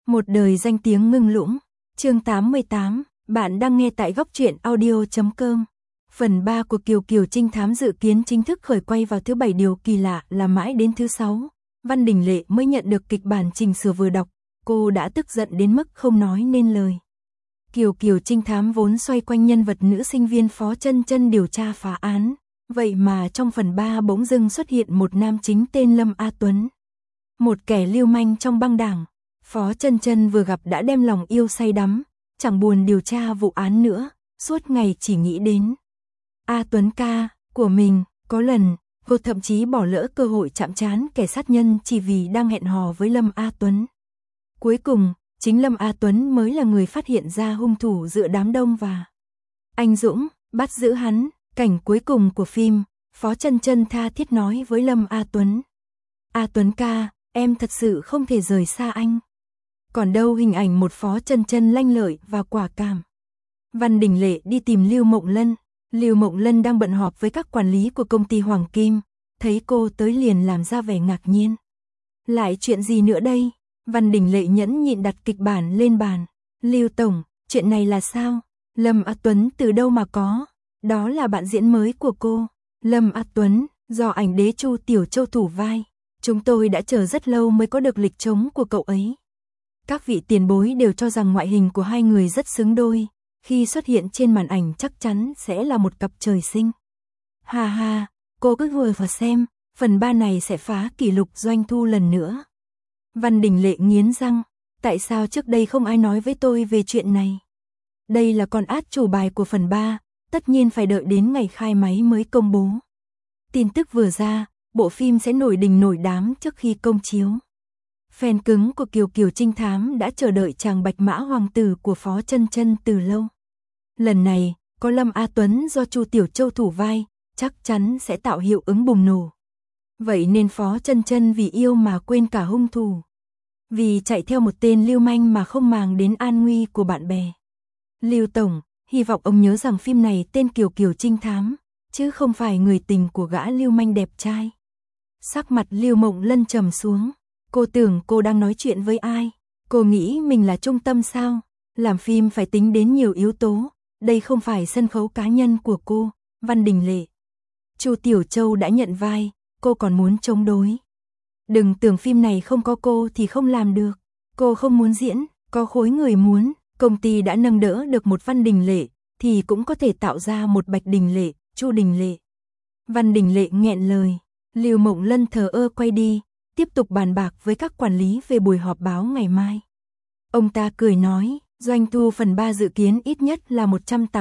Một đời danh tiếng ngưng lũng. Chương 88, bạn đang nghe tại góc truyện audio.com. Phần 3 của Kiều Kiều trinh thám dự kiến chính thức khởi quay vào thứ 7, điều kỳ lạ là mãi đến thứ 6, Văn Đình Lệ mới nhận được kịch bản chỉnh sửa vừa đọc, cô đã tức giận đến mức không nói nên lời. Kiều Kiều trinh thám vốn xoay quanh nhân vật nữ sinh viên Phó Chân Chân điều tra phá án, vậy mà trong phần 3 bỗng dưng xuất hiện một nam chính tên Lâm A Tuấn. Một kẻ lưu manh trong băng đảng. Phó Chân Chân vừa gặp đã đem lòng yêu say đắm, chẳng buồn điều tra vụ án nữa, suốt ngày chỉ nghĩ đến A Tuấn ca của mình. Có lần, cô thậm chí bỏ lỡ cơ hội chạm trán kẻ sát nhân chỉ vì đang hẹn hò với Lâm A Tuấn. Cuối cùng, chính Lâm A Tuấn mới là người phát hiện ra hung thủ giữa đám đông và anh dũng bắt giữ hắn. Cảnh cuối cùng của phim, Phó Chân Chân tha thiết nói với Lâm A Tuấn: "A Tuấn ca, em thật sự không thể rời xa anh." Còn đâu hình ảnh một Phó Chân Chân lanh lợi và quả cảm. Văn Đình Lệ đi tìm Lưu Mộng Lân. Lưu Mộng Lân đang bận họp với các quản lý của công ty Hoàng Kim, thấy cô tới liền làm ra vẻ ngạc nhiên. "Lại chuyện gì nữa đây?" Văn Đình Lệ nhẫn nhịn đặt kịch bản lên bàn. "Lưu tổng, chuyện này là sao? Lâm A Tuấn từ đâu mà có?" "Đó là bạn diễn mới của cô, Lâm A Tuấn, do ảnh đế Chu Tiểu Châu thủ vai. Chúng tôi đã chờ rất lâu mới có được lịch trống của cậu ấy. Các vị tiền bối đều cho rằng ngoại hình của hai người rất xứng đôi, khi xuất hiện trên màn ảnh chắc chắn sẽ là một cặp trời sinh." "Ha ha, cô cứ vừa vào xem, phần 3 này sẽ phá kỷ lục doanh thu lần nữa." Văn Đình Lệ nghiến răng, "Tại sao trước đây không ai nói với tôi về chuyện này? Đây là con át chủ bài của phần 3, tất nhiên phải đợi đến ngày khai máy mới công bố. Tin tức vừa ra, bộ phim sẽ nổi đình nổi đám trước khi công chiếu." Fan cứng của Kiều Kiều trinh thám đã chờ đợi chàng bạch mã hoàng tử của Phó Chân Chân từ lâu. Lần này, có Lâm A Tuấn do Chu Tiểu Châu thủ vai, chắc chắn sẽ tạo hiệu ứng bùng nổ. Vậy nên Phó Chân Chân vì yêu mà quên cả hung thủ, vì chạy theo một tên lưu manh mà không màng đến an nguy của bạn bè. "Lưu tổng, hy vọng ông nhớ rằng phim này tên Kiều Kiều trinh thám, chứ không phải người tình của gã lưu manh đẹp trai." Sắc mặt Lưu Mộng Lân trầm xuống. Cô tưởng cô đang nói chuyện với ai? Cô nghĩ mình là trung tâm sao? Làm phim phải tính đến nhiều yếu tố, đây không phải sân khấu cá nhân của cô, Văn Đình Lệ. Chu Tiểu Châu đã nhận vai, cô còn muốn chống đối. Đừng tưởng phim này không có cô thì không làm được. Cô không muốn diễn, có khối người muốn, công ty đã nâng đỡ được một Văn Đình Lệ, thì cũng có thể tạo ra một Bạch Đình Lệ, Chu Đình Lệ. Văn Đình Lệ nghẹn lời. Lưu Mộng Lân thờ ơ quay đi, tiếp tục bàn bạc với các quản lý về buổi họp báo ngày mai. Ông ta cười nói, doanh thu phần 3 dự kiến ít nhất là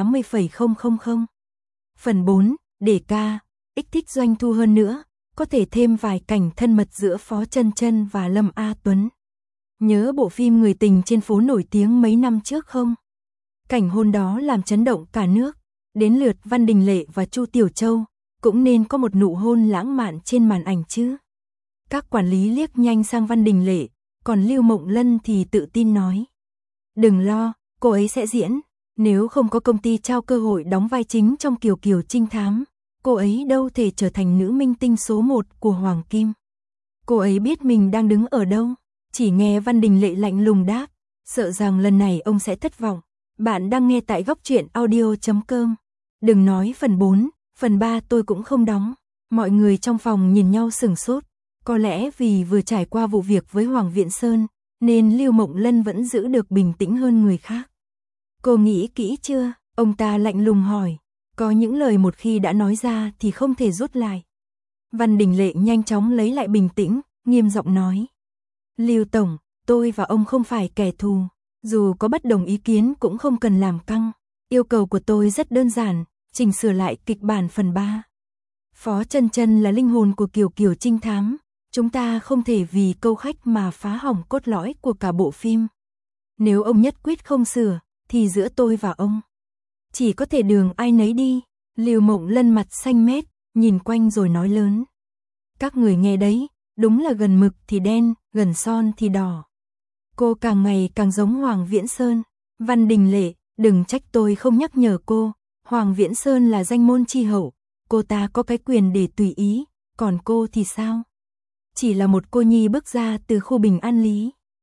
180,000. Phần 4, để ca, kích thích doanh thu hơn nữa, có thể thêm vài cảnh thân mật giữa Phó Chân Chân và Lâm A Tuấn. Nhớ bộ phim Người tình trên phố nổi tiếng mấy năm trước không? Cảnh hôn đó làm chấn động cả nước, đến lượt Văn Đình Lệ và Chu Tiểu Châu, cũng nên có một nụ hôn lãng mạn trên màn ảnh chứ." Các quản lý liếc nhanh sang Văn Đình Lệ, còn Lưu Mộng Lân thì tự tin nói: "Đừng lo, cô ấy sẽ diễn, nếu không có công ty trao cơ hội đóng vai chính trong Kiều Kiều trinh thám, cô ấy đâu thể trở thành nữ minh tinh số 1 của Hoàng Kim. Cô ấy biết mình đang đứng ở đâu." Chỉ nghe Văn Đình Lệ lạnh lùng đáp, sợ rằng lần này ông sẽ thất vọng. Bạn đang nghe tại góc truyện audio.com. Đừng nói phần 4, phần 3 tôi cũng không đóng. Mọi người trong phòng nhìn nhau sửng sốt. Có lẽ vì vừa trải qua vụ việc với Hoàng Viễn Sơn, nên Lưu Mộng Lân vẫn giữ được bình tĩnh hơn người khác. "Cô nghĩ kỹ chưa?" Ông ta lạnh lùng hỏi. Có những lời một khi đã nói ra thì không thể rút lại. Văn Đình Lệ nhanh chóng lấy lại bình tĩnh, nghiêm giọng nói: "Lưu tổng, tôi và ông không phải kẻ thù, dù có bất đồng ý kiến cũng không cần làm căng. Yêu cầu của tôi rất đơn giản, chỉnh sửa lại kịch bản phần 3. Phó Chân Chân là linh hồn của Kiều Kiều trinh thám, chúng ta không thể vì câu khách mà phá hỏng cốt lõi của cả bộ phim. Nếu ông nhất quyết không sửa, thì giữa tôi và ông chỉ có thể đường ai nấy đi." Lưu Mộng Lân mặt xanh mét, nhìn quanh rồi nói lớn: "Các người nghe đấy, đúng là gần mực thì đen, gần son thì đỏ. Cô càng ngày càng giống Hoàng Viễn Sơn." "Văn Đình Lệ, đừng trách tôi không nhắc nhở cô, Hoàng Viễn Sơn là danh môn chi hậu, cô ta có cái quyền để tùy ý, còn cô thì sao? Chỉ là một cô nhi bước ra từ khu bình an lý."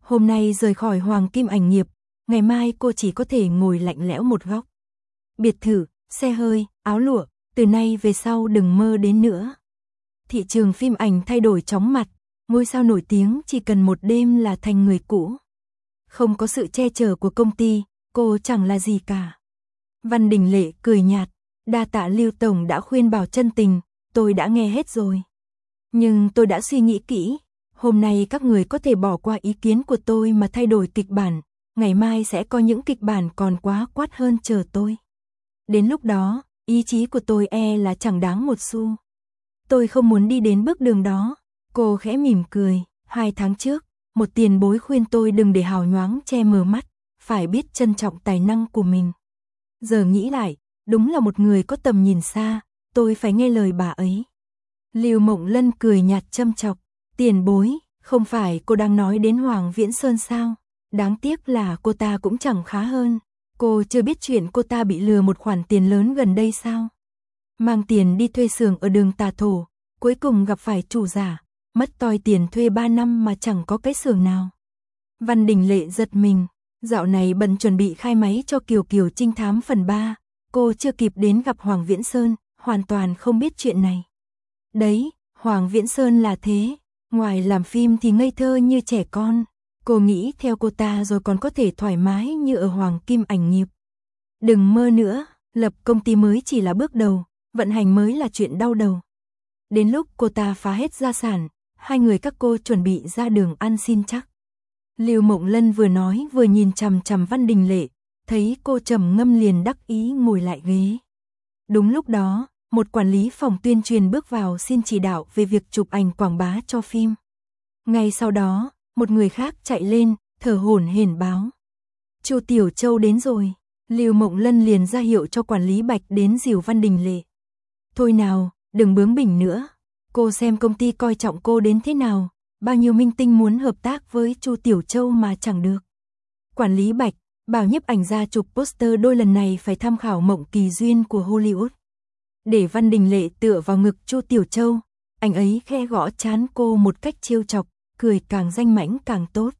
Hôm nay rời khỏi Hoàng Kim Ảnh Nghiệp, ngày mai cô chỉ có thể ngồi lạnh lẽo một góc. Biệt thự, xe hơi, áo lụa, từ nay về sau đừng mơ đến nữa. Thị trường phim ảnh thay đổi chóng mặt, ngôi sao nổi tiếng chỉ cần một đêm là thành người cũ. Không có sự che chở của công ty, cô chẳng là gì cả. Văn Đình Lệ cười nhạt, đa tạ Lưu Tổng đã khuyên bảo chân tình, tôi đã nghe hết rồi. Nhưng tôi đã suy nghĩ kỹ, hôm nay các người có thể bỏ qua ý kiến của tôi mà thay đổi kịch bản, ngày mai sẽ có những kịch bản còn quá quát hơn chờ tôi. Đến lúc đó, ý chí của tôi là chẳng đáng một xu. Tôi không muốn đi đến bước đường đó. Cô khẽ mỉm cười, 2 tháng trước, một tiền bối khuyên tôi đừng để hào nhoáng che mờ mắt, phải biết trân trọng tài năng của mình. Giờ nghĩ lại, đúng là một người có tầm nhìn xa, tôi phải nghe lời bà ấy. Lưu Mộng Lân cười nhạt châm chọc, tiền bối, không phải cô đang nói đến Hoàng Viễn Sơn sao? Đáng tiếc là cô ta cũng chẳng khá hơn. Cô chưa biết chuyện cô ta bị lừa một khoản tiền lớn gần đây sao? Mang tiền đi thuê xưởng ở đường Tà Thổ, cuối cùng gặp phải chủ giả, mất toi tiền thuê 3 năm mà chẳng có cái xưởng nào. Văn Đình Lệ giật mình, dạo này bận chuẩn bị khai máy cho Kiều Kiều Trinh Thám phần 3, cô chưa kịp đến gặp Hoàng Viễn Sơn, hoàn toàn không biết chuyện này. Đấy, Hoàng Viễn Sơn là thế, ngoài làm phim thì ngây thơ như trẻ con, cô nghĩ theo cô ta rồi còn có thể thoải mái như ở Hoàng Kim Ảnh Nghiệp. Đừng mơ nữa, lập công ty mới chỉ là bước đầu, vận hành mới là chuyện đau đầu. Đến lúc cô ta phá hết gia sản, hai người các cô chuẩn bị ra đường ăn xin chắc. Lưu Mộng Lân vừa nói vừa nhìn chằm chằm Văn Đình Lệ, thấy cô trầm ngâm liền đắc ý ngồi lại ghế. Đúng lúc đó, một quản lý phòng tuyên truyền bước vào xin chỉ đạo về việc chụp ảnh quảng bá cho phim. Ngay sau đó, một người khác chạy lên, thở hổn hển báo. Chu Tiểu Châu đến rồi. Lưu Mộng Lân liền ra hiệu cho quản lý Bạch đến dìu Văn Đình Lệ. Thôi nào, đừng bướng bỉnh nữa. Cô xem công ty coi trọng cô đến thế nào, bao nhiêu minh tinh muốn hợp tác với Chu Tiểu Châu mà chẳng được. Quản lý Bạch bảo nhiếp ảnh gia chụp poster đôi lần này phải tham khảo Mộng Kỳ Duyên của Hollywood. Để Văn Đình Lệ tựa vào ngực Chu Tiểu Châu, anh ấy khẽ gõ trán cô một cách trêu chọc, cười càng danh mãnh càng tốt.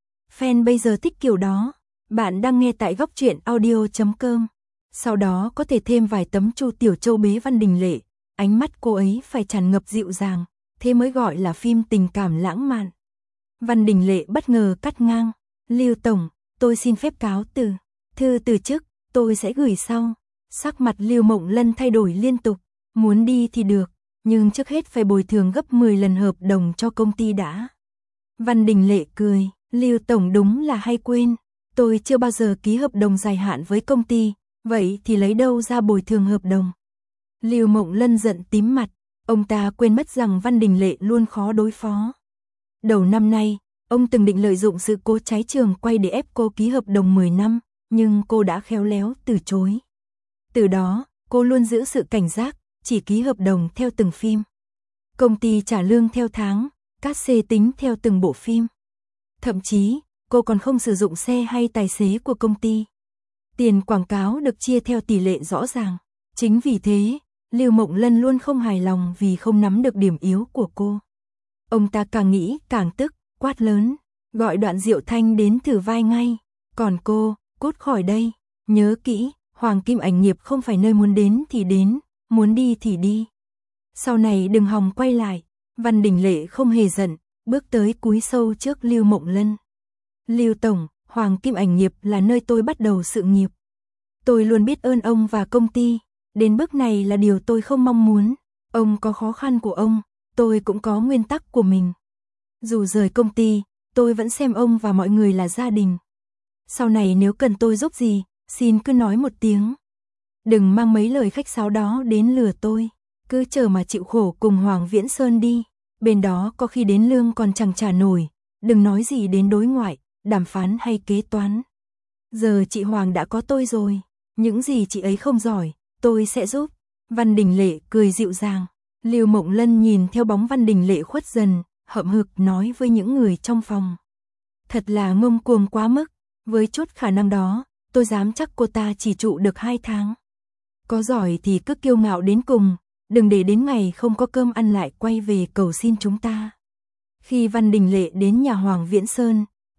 Fan bây giờ thích kiểu đó. Bạn đang nghe tại góc truyện audio.com. Sau đó có thể thêm vài tấm Chu Tiểu Châu bế Văn Đình Lệ, ánh mắt cô ấy phải tràn ngập dịu dàng, thế mới gọi là phim tình cảm lãng mạn. Văn Đình Lệ bất ngờ cắt ngang, Lưu Tổng, tôi xin phép cáo từ. Thư từ chức, tôi sẽ gửi sau. Sắc mặt Lưu Mộng Lân thay đổi liên tục, muốn đi thì được, nhưng trước hết phải bồi thường gấp 10 lần hợp đồng cho công ty đã. Văn Đình Lệ cười, Lưu Tổng đúng là hay quên. Tôi chưa bao giờ ký hợp đồng dài hạn với công ty, vậy thì lấy đâu ra bồi thường hợp đồng? Lưu Mộng Lân giận tím mặt, ông ta quên mất rằng Văn Đình Lệ luôn khó đối phó. Đầu năm nay, ông từng định lợi dụng sự cố cháy trường quay để ép cô ký hợp đồng 10 năm, nhưng cô đã khéo léo từ chối. Từ đó, cô luôn giữ sự cảnh giác, chỉ ký hợp đồng theo từng phim. Công ty trả lương theo tháng, cát xê tính theo từng bộ phim. Thậm chí, cô còn không sử dụng xe hay tài xế của công ty. Tiền quảng cáo được chia theo tỷ lệ rõ ràng. Chính vì thế, Lưu Mộng Lân luôn không hài lòng vì không nắm được điểm yếu của cô. Ông ta càng nghĩ càng tức, quát lớn, gọi Đoạn Diệu Thanh đến thử vai ngay. Còn cô, cút khỏi đây, nhớ kỹ, Hoàng Kim Ảnh Nghiệp không phải nơi muốn đến thì đến, muốn đi thì đi. Sau này đừng hòng quay lại. Văn Đình Lệ không hề giận, bước tới cúi sâu trước Lưu Mộng Lân. Lưu Tổng, Hoàng Kim Ảnh Nghiệp là nơi tôi bắt đầu sự nghiệp. Tôi luôn biết ơn ông và công ty, đến bước này là điều tôi không mong muốn. Ông có khó khăn của ông, tôi cũng có nguyên tắc của mình. Dù rời công ty, tôi vẫn xem ông và mọi người là gia đình. Sau này nếu cần tôi giúp gì, xin cứ nói một tiếng. Đừng mang mấy lời khách sáo đó đến lừa tôi, cứ chờ mà chịu khổ cùng Hoàng Viễn Sơn đi. Bên đó có khi đến lương còn chẳng trả nổi, đừng nói gì đến đối ngoại, đàm phán hay kế toán. Giờ chị Hoàng đã có tôi rồi, những gì chị ấy không giỏi, tôi sẽ giúp. Văn Đình Lệ cười dịu dàng. Lưu Mộng Lân nhìn theo bóng Văn Đình Lệ khuất dần, hậm hực nói với những người trong phòng. Thật là ngông cuồng quá mức, với chút khả năng đó, tôi dám chắc cô ta chỉ trụ được 2 tháng. Có giỏi thì cứ kiêu ngạo đến cùng, đừng để đến ngày không có cơm ăn lại quay về cầu xin chúng ta. Khi Văn Đình Lệ đến nhà Hoàng Viễn Sơn,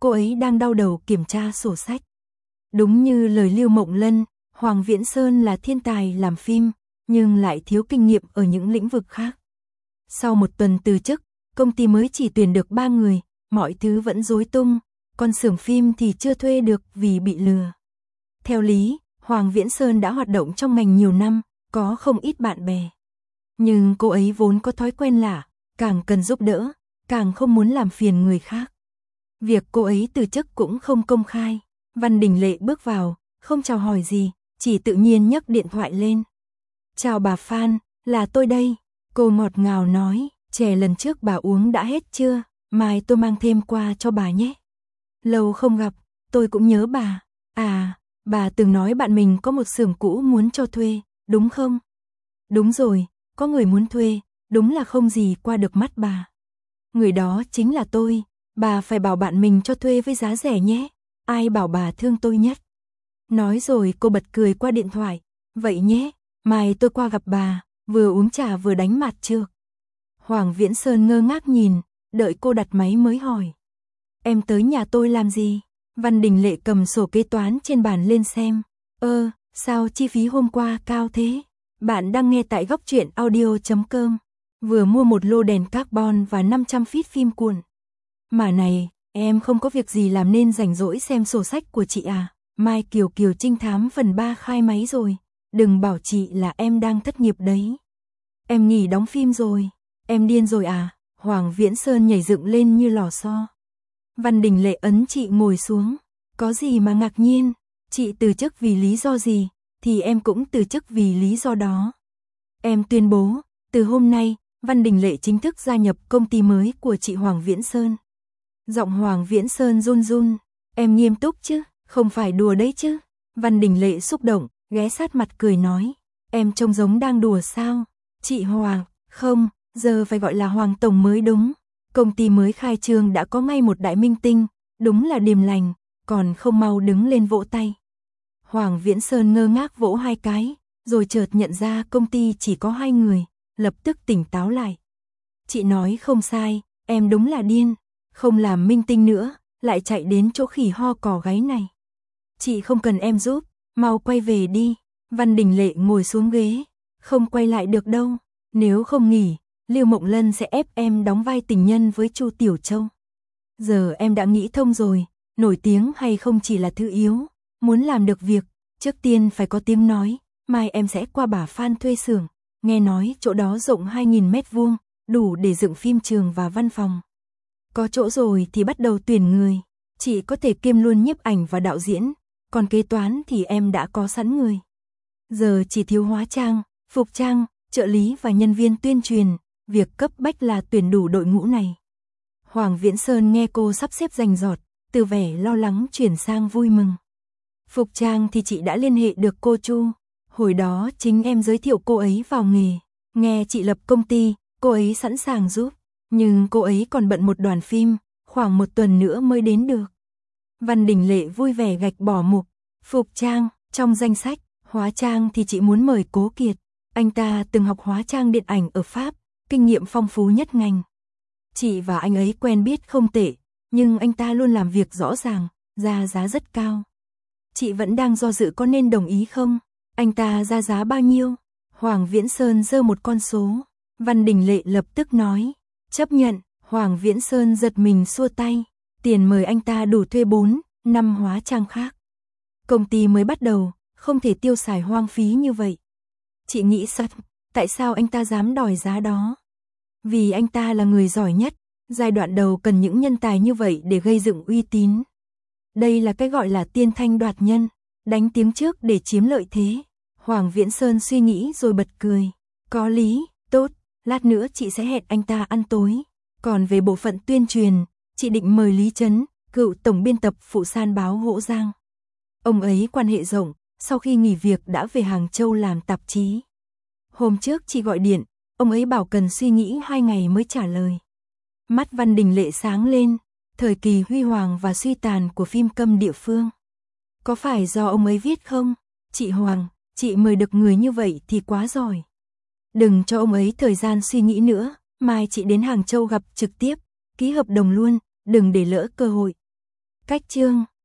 cô ấy đang đau đầu kiểm tra sổ sách. Đúng như lời Lưu Mộng Lân, Hoàng Viễn Sơn là thiên tài làm phim, nhưng lại thiếu kinh nghiệm ở những lĩnh vực khác. Sau một tuần từ chức, công ty mới chỉ tuyển được 3 người, mọi thứ vẫn rối tung, còn xưởng phim thì chưa thuê được vì bị lừa. Theo lý, Hoàng Viễn Sơn đã hoạt động trong ngành nhiều năm, có không ít bạn bè. Nhưng cô ấy vốn có thói quen lạ, càng cần giúp đỡ, càng không muốn làm phiền người khác. Việc cô ấy từ chức cũng không công khai. Văn Đình Lệ bước vào, không chào hỏi gì, chỉ tự nhiên nhấc điện thoại lên. Chào bà Phan, là tôi đây. Cô ngọt ngào nói, chè lần trước bà uống đã hết chưa, mai tôi mang thêm qua cho bà nhé. Lâu không gặp, tôi cũng nhớ bà. À, bà từng nói bạn mình có một xưởng cũ muốn cho thuê, đúng không? Đúng rồi, có người muốn thuê, đúng là không gì qua được mắt bà. Người đó chính là tôi, bà phải bảo bạn mình cho thuê với giá rẻ nhé. Ai bảo bà thương tôi nhất. Nói rồi cô bật cười qua điện thoại. Vậy nhé, mai tôi qua gặp bà, vừa uống trà vừa đánh mặt trược. Hoàng Viễn Sơn ngơ ngác nhìn, đợi cô đặt máy mới hỏi. Em tới nhà tôi làm gì? Văn Đình Lệ cầm sổ kế toán trên bàn lên xem. Sao chi phí hôm qua cao thế? Bạn đang nghe tại góc truyện audio.com. Vừa mua một lô đèn carbon và 500 feet phim cuộn. Mà này, em không có việc gì làm nên rảnh rỗi xem sổ sách của chị à? Mai Kiều Kiều trinh thám phần 3 khai máy rồi. Đừng bảo chị là em đang thất nghiệp đấy. Em nghỉ đóng phim rồi. Em điên rồi à? Hoàng Viễn Sơn nhảy dựng lên như lò xo. Văn Đình Lệ ấn chị ngồi xuống. Có gì mà ngạc nhiên? Chị từ chức vì lý do gì, thì em cũng từ chức vì lý do đó. Em tuyên bố, từ hôm nay, Văn Đình Lệ chính thức gia nhập công ty mới của chị Hoàng Viễn Sơn. Giọng Hoàng Viễn Sơn run run. Em nghiêm túc chứ, không phải đùa đấy chứ. Văn Đình Lệ xúc động, ghé sát mặt cười nói. Em trông giống đang đùa sao? Chị Hoàng, không, giờ phải gọi là Hoàng Tổng mới đúng. Công ty mới khai trương đã có ngay một đại minh tinh, đúng là điềm lành, còn không mau đứng lên vỗ tay. Hoàng Viễn Sơn ngơ ngác vỗ 2 cái, rồi chợt nhận ra công ty chỉ có 2 người, lập tức tỉnh táo lại. Chị nói không sai, em đúng là điên, không làm minh tinh nữa, lại chạy đến chỗ khỉ ho cò gáy này. Chị không cần em giúp, mau quay về đi. Văn Đình Lệ ngồi xuống ghế, không quay lại được đâu, nếu không nghỉ, Lưu Mộng Lân sẽ ép em đóng vai tình nhân với Chu Tiểu Châu. Giờ em đã nghĩ thông rồi, nổi tiếng hay không chỉ là thứ yếu, muốn làm được việc, trước tiên phải có tiếng nói, mai em sẽ qua bà Phan thuê xưởng, nghe nói chỗ đó rộng 2.000 mét vuông, đủ để dựng phim trường và văn phòng. Có chỗ rồi thì bắt đầu tuyển người, chị có thể kiêm luôn nhiếp ảnh và đạo diễn, còn kế toán thì em đã có sẵn người. Giờ chỉ thiếu hóa trang, phục trang, trợ lý và nhân viên tuyên truyền, việc cấp bách là tuyển đủ đội ngũ này. Hoàng Viễn Sơn nghe cô sắp xếp rành rọt, từ vẻ lo lắng chuyển sang vui mừng. Phục trang thì chị đã liên hệ được cô Chu, hồi đó chính em giới thiệu cô ấy vào nghề, nghe chị lập công ty, cô ấy sẵn sàng giúp, nhưng cô ấy còn bận một đoàn phim, khoảng 1 tuần nữa mới đến được. Văn Đình Lệ vui vẻ gạch bỏ mục, phục trang, trong danh sách, hóa trang thì chị muốn mời Cố Kiệt, anh ta từng học hóa trang điện ảnh ở Pháp, kinh nghiệm phong phú nhất ngành. Chị và anh ấy quen biết không tệ, nhưng anh ta luôn làm việc rõ ràng, ra giá rất cao. Chị vẫn đang do dự có nên đồng ý không? Anh ta ra giá bao nhiêu? Hoàng Viễn Sơn giơ một con số. Văn Đình Lệ lập tức nói, chấp nhận. Hoàng Viễn Sơn giật mình xua tay, tiền mời anh ta đủ thuê 4, 5 hóa trang khác. Công ty mới bắt đầu, không thể tiêu xài hoang phí như vậy. Chị nghĩ sao? Tại sao anh ta dám đòi giá đó? Vì anh ta là người giỏi nhất, giai đoạn đầu cần những nhân tài như vậy để gây dựng uy tín. Đây là cái gọi là tiên thanh đoạt nhân, đánh tiếng trước để chiếm lợi thế. Hoàng Viễn Sơn suy nghĩ rồi bật cười. Có lý, tốt, lát nữa chị sẽ hẹn anh ta ăn tối. Còn về bộ phận tuyên truyền, chị định mời Lý Trấn, cựu tổng biên tập phụ san báo Hỗ Giang. Ông ấy quan hệ rộng, sau khi nghỉ việc đã về Hàng Châu làm tạp chí. Hôm trước chị gọi điện, ông ấy bảo cần suy nghĩ 2 ngày mới trả lời. Mắt Văn Đình Lệ sáng lên, thời kỳ huy hoàng và suy tàn của phim câm địa phương. Có phải do ông ấy viết không? Chị Hoàng, chị mời được người như vậy thì quá giỏi. Đừng cho ông ấy thời gian suy nghĩ nữa, mai chị đến Hàng Châu gặp trực tiếp, ký hợp đồng luôn, đừng để lỡ cơ hội. Cách chương